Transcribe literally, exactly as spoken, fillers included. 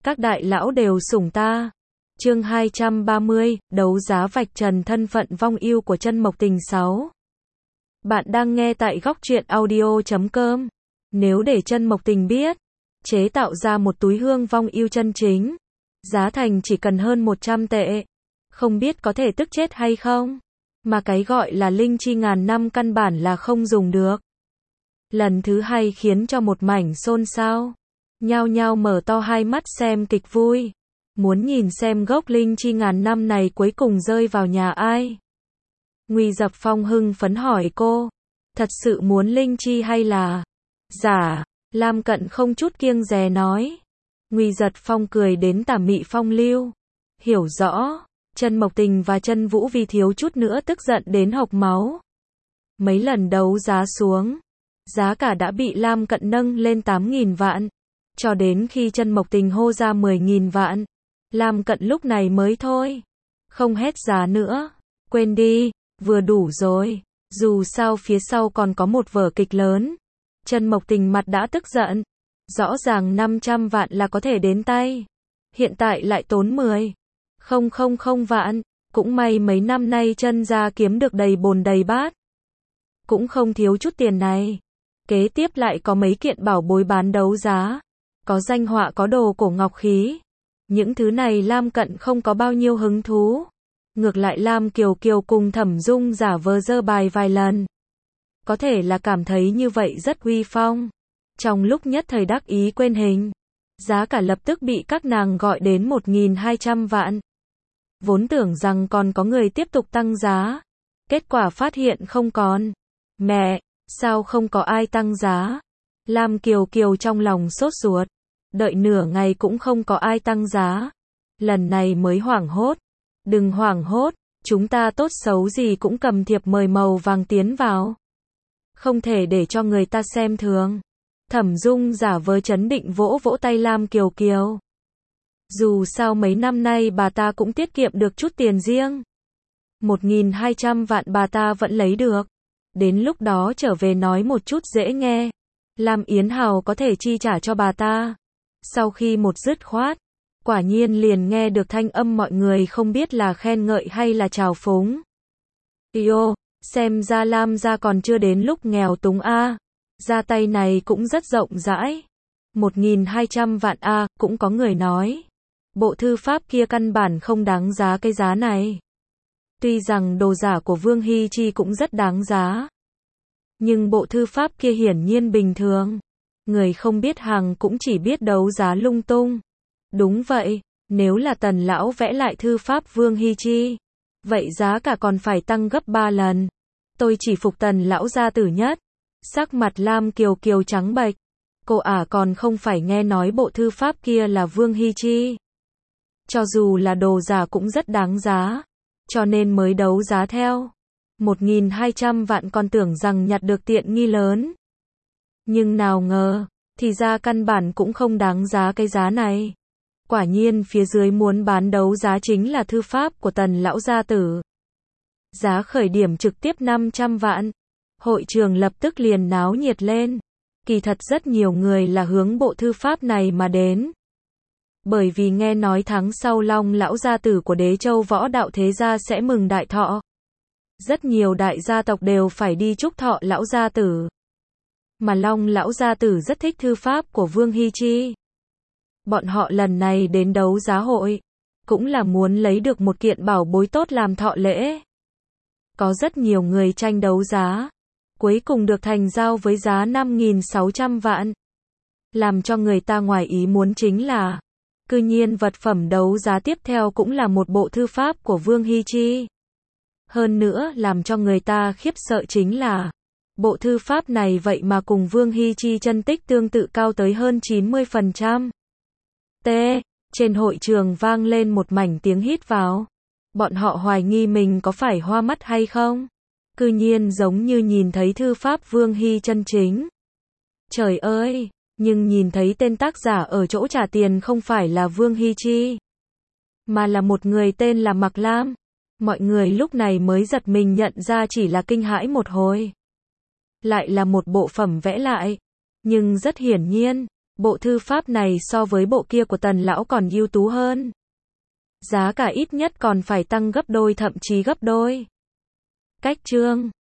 các đại lão đều sủng ta. Chương hai trăm ba mươi, đấu giá vạch trần thân phận vong ưu của Chân Mộc Tình sáu. Bạn đang nghe tại góc truyện audio chấm com. Nếu để Chân Mộc Tình biết, chế tạo ra một túi hương vong ưu chân chính, giá thành chỉ cần hơn một trăm tệ, không biết có thể tức chết hay không? Mà cái gọi là linh chi ngàn năm căn bản là không dùng được. Lần thứ hai khiến cho một mảnh xôn xao, nhao nhao mở to hai mắt xem kịch vui, muốn nhìn xem gốc linh chi ngàn năm này cuối cùng rơi vào nhà ai. Ngụy Dập Phong hưng phấn hỏi cô, thật sự muốn linh chi hay là giả? Lam Cận không chút kiêng dè nói. Ngụy Dập Phong cười đến tà mị phong lưu, hiểu rõ. Chân Mộc Tình và Chân Vũ vì thiếu chút nữa tức giận đến hộc máu. Mấy lần đấu giá xuống, giá cả đã bị Lam Cận nâng lên tám nghìn vạn, cho đến khi Chân Mộc Tình hô ra mười nghìn vạn, Lam Cận lúc này mới thôi, không hết giá nữa, quên đi, vừa đủ rồi, dù sao phía sau còn có một vở kịch lớn. Chân Mộc Tình mặt đã tức giận, rõ ràng năm trăm vạn là có thể đến tay, hiện tại lại tốn mười không không không vạn, cũng may mấy năm nay Chân gia kiếm được đầy bồn đầy bát, cũng không thiếu chút tiền này. Kế tiếp lại có mấy kiện bảo bối bán đấu giá, có danh họa có đồ cổ ngọc khí. Những thứ này Lam Cận không có bao nhiêu hứng thú. Ngược lại Lam Kiều Kiều cùng Thẩm Dung giả vờ dơ bài vài lần. Có thể là cảm thấy như vậy rất uy phong. Trong lúc nhất thời đắc ý quên hình, giá cả lập tức bị các nàng gọi đến một nghìn hai trăm vạn. Vốn tưởng rằng còn có người tiếp tục tăng giá, kết quả phát hiện không còn. Mẹ, sao không có ai tăng giá? Lam Kiều Kiều trong lòng sốt ruột, đợi nửa ngày cũng không có ai tăng giá. Lần này mới hoảng hốt. Đừng hoảng hốt, chúng ta tốt xấu gì cũng cầm thiệp mời màu vàng tiến vào, không thể để cho người ta xem thường. Thẩm Dung giả vờ trấn định vỗ vỗ tay Lam Kiều Kiều. Dù sao mấy năm nay bà ta cũng tiết kiệm được chút tiền riêng. một nghìn hai trăm vạn bà ta vẫn lấy được. Đến lúc đó trở về nói một chút dễ nghe, Lam Yến Hào có thể chi trả cho bà ta. Sau khi một dứt khoát, quả nhiên liền nghe được thanh âm mọi người không biết là khen ngợi hay là trào phúng. Yêu, xem ra Lam gia còn chưa đến lúc nghèo túng a. Ra tay này cũng rất rộng rãi. một nghìn hai trăm vạn a, cũng có người nói. Bộ thư pháp kia căn bản không đáng giá cái giá này. Tuy rằng đồ giả của Vương Hy Chi cũng rất đáng giá, nhưng bộ thư pháp kia hiển nhiên bình thường. Người không biết hàng cũng chỉ biết đấu giá lung tung. Đúng vậy, nếu là Tần lão vẽ lại thư pháp Vương Hy Chi, vậy giá cả còn phải tăng gấp ba lần. Tôi chỉ phục Tần lão gia tử nhất. Sắc mặt Lam Kiều Kiều trắng bệch. Cô ả à còn không phải nghe nói bộ thư pháp kia là Vương Hy Chi. Cho dù là đồ giả cũng rất đáng giá, cho nên mới đấu giá theo. một nghìn hai trăm vạn còn tưởng rằng nhặt được tiện nghi lớn. Nhưng nào ngờ, thì ra căn bản cũng không đáng giá cái giá này. Quả nhiên phía dưới muốn bán đấu giá chính là thư pháp của Tần lão gia tử. Giá khởi điểm trực tiếp năm trăm vạn. Hội trường lập tức liền náo nhiệt lên. Kỳ thật rất nhiều người là hướng bộ thư pháp này mà đến. Bởi vì nghe nói tháng sau Long lão gia tử của Đế Châu Võ Đạo Thế Gia sẽ mừng đại thọ. Rất nhiều đại gia tộc đều phải đi chúc thọ lão gia tử. Mà Long lão gia tử rất thích thư pháp của Vương Hy Chi. Bọn họ lần này đến đấu giá hội, cũng là muốn lấy được một kiện bảo bối tốt làm thọ lễ. Có rất nhiều người tranh đấu giá, cuối cùng được thành giao với giá năm nghìn sáu trăm vạn. Làm cho người ta ngoài ý muốn chính là, cư nhiên vật phẩm đấu giá tiếp theo cũng là một bộ thư pháp của Vương Hy Chi. Hơn nữa làm cho người ta khiếp sợ chính là, bộ thư pháp này vậy mà cùng Vương Hy Chi chân tích tương tự cao tới hơn chín mươi phần trăm. T. Trên hội trường vang lên một mảnh tiếng hít vào. Bọn họ hoài nghi mình có phải hoa mắt hay không? Cư nhiên giống như nhìn thấy thư pháp Vương Hy chân chính. Trời ơi, nhưng nhìn thấy tên tác giả ở chỗ trả tiền không phải là Vương Hy Chi, mà là một người tên là Mạc Lam. Mọi người lúc này mới giật mình nhận ra chỉ là kinh hãi một hồi. Lại là một bộ phẩm vẽ lại. Nhưng rất hiển nhiên, Bộ thư pháp này so với bộ kia của Tần lão còn ưu tú hơn. Giá cả ít nhất còn phải tăng gấp đôi thậm chí gấp đôi. Cách chương